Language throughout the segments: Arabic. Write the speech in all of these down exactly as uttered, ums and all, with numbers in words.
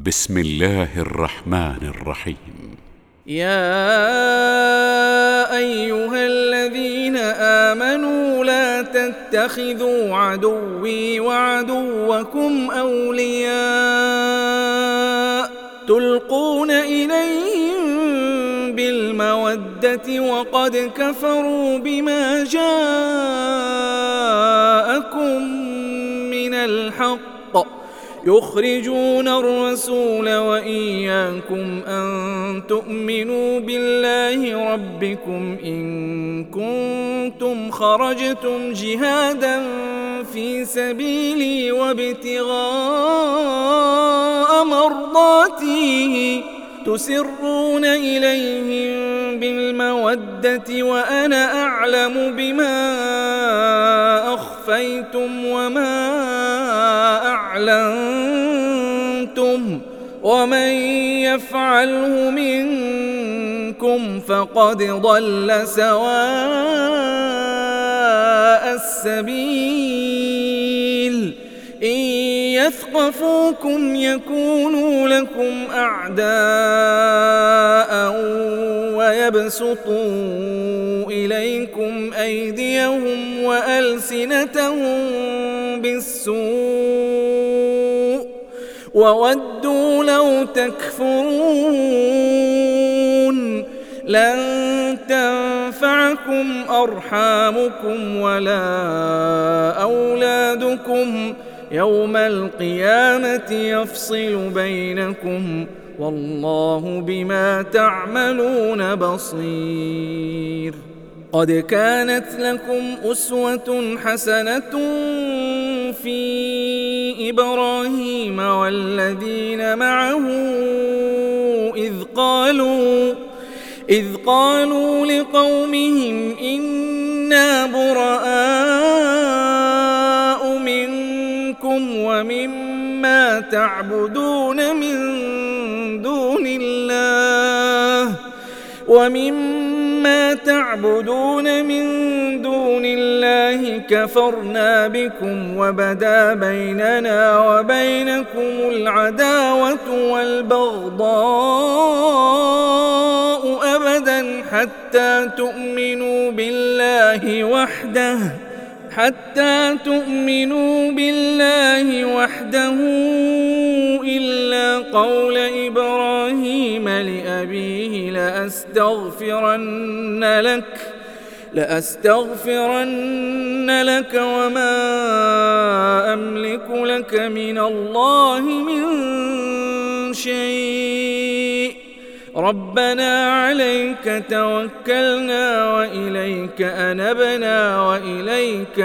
بسم الله الرحمن الرحيم. يا أيها الذين آمنوا لا تتخذوا عدوي وعدوكم أولياء تلقون إليهم بالمودة وقد كفروا بما جاءكم من الحق يخرجون الرسول وإياكم أن تؤمنوا بالله ربكم إن كنتم خرجتم جهادا في سبيلي وابتغاء مرضاتي تسرون إليهم بالمودة وأنا أعلم بما أخفيتم وما أعلنتم ومن يفعله منكم فقد ضل سواء السبيل إن يثقفوكم يكونوا لكم أعداء ويبسطوا إليكم أيديهم وألسنتهم بالسوء وودوا لو تكفرون لن تنفعكم أرحامكم ولا أولادكم يوم القيامة يفصل بينكم والله بما تعملون بصير. قد كانت لكم أسوة حسنة في إبراهيم والذين معه إذ قالوا إذ قالوا لقومهم إنا براء منكم ومما تعبدون من دون الله ومما تعبدون من دون الله كفرنا بكم وبدا بيننا وبينكم العداوة والبغضاء أبدا حتى تؤمنوا بالله وحده حتى تؤمنوا بالله وحده إلا قول إبراهيم لأبيه لأستغفرن لك لأستغفرن لك وما أملك لك من الله من شيء ربنا عليك توكلنا وإليك أنبنا وإليك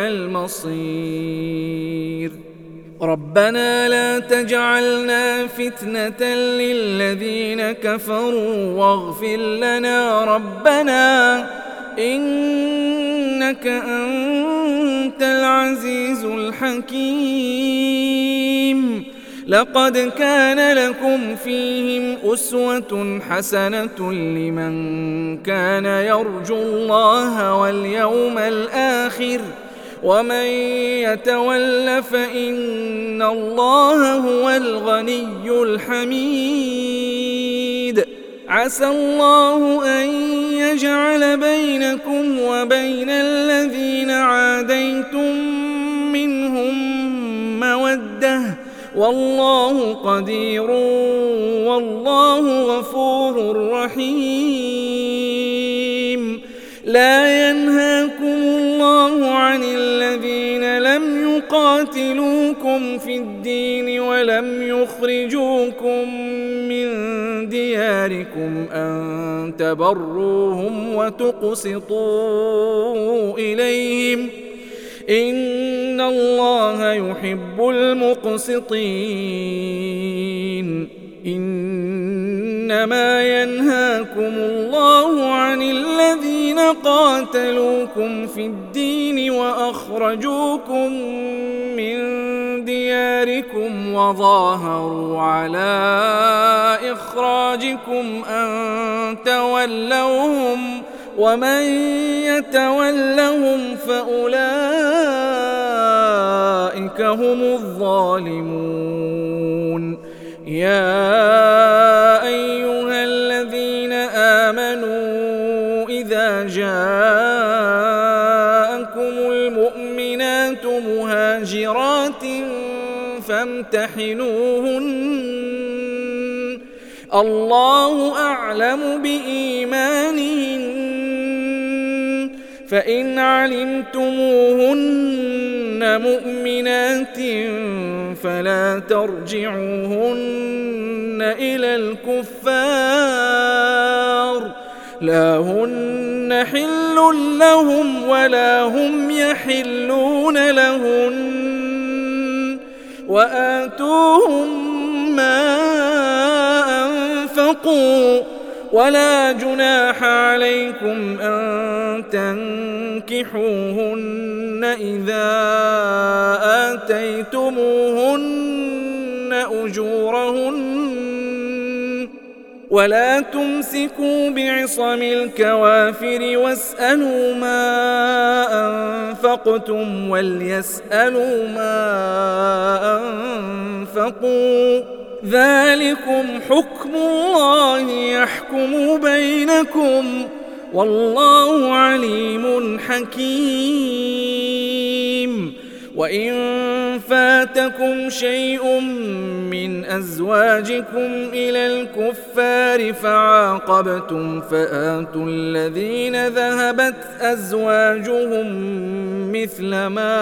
المصير ربنا لا تجعلنا فتنة للذين كفروا واغفر لنا ربنا إنك أنت العزيز الحكيم. لقد كان لكم فيهم أسوة حسنة لمن كان يرجو الله واليوم الآخر ومن يتول فإن الله هو الغني الحميد. عسى الله أن يجعل بينكم وبين الذين عاديتم منهم مودة والله قدير والله غفور رحيم. لا ينهاكم الله عن الذين لم يقاتلوكم في الدين ولم يخرجوكم من دياركم أن تبروهم وتقسطوا إليهم إن الله يحب المقسطين. إنما ينهاكم الله عن الذين قاتلوكم في الدين وأخرجوكم من دياركم وظاهروا على إخراجكم أن تولوهم ومن يتولهم فأولئك هم الظالمون. يا أيها الذين آمنوا إذا جاءكم المؤمنات مهاجرات فامتحنوهن الله أعلم بإيمانهن فإن علمتموهن مؤمنات فلا ترجعوهن إلى الكفار لا هن حل لهم ولا هم يحلون لهن وآتوهم ما أنفقوا ولا جناح عليكم أن تنكحوهن إذا آتيتموهن أجورهن ولا تمسكوا بعصم الكوافر واسألوا ما أنفقتم وليسألوا ما أنفقوا ذلكم حكم الله يحكم بينكم والله عليم حكيم وإن فاتكم شيء من أزواجكم إلى الكفار فعاقبتم فآتوا الذين ذهبت أزواجهم مثل ما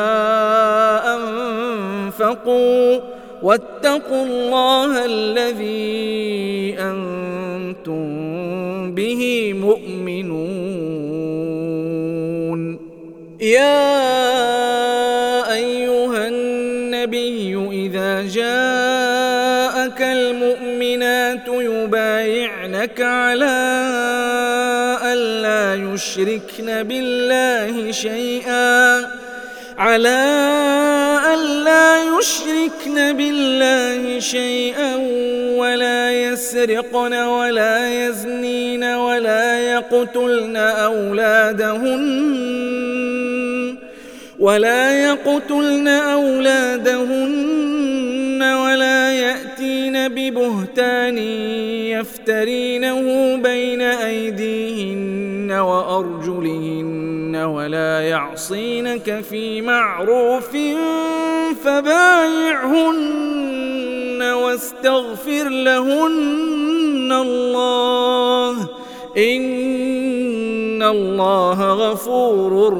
أنفقوا واتقوا الله الذي أنتم به مؤمنون يا أيها النبي إذا جاءك المؤمنات يبايعنك على ألا يشركن بالله شيئا على ألا يشركن بالله شيئا ولا يسرقن ولا يزنين ولا يقتلن أولادهن ولا يقتلن أولادهن ولا يأتين ببهتان يفترينه بين أيديهن وأرجلهن ولا يعصينك في معروف فبايعهن واستغفر لهن الله إن الله غفور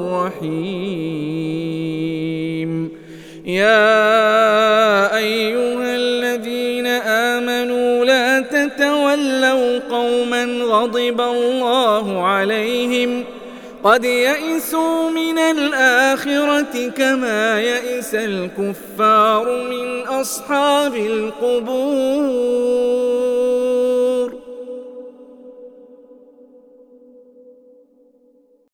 رحيم يا أيها الذين آمنوا لا تتولوا قوما غضب الله عليهم قد يئسوا من الآخرة كما يئس الكفار من أصحاب القبور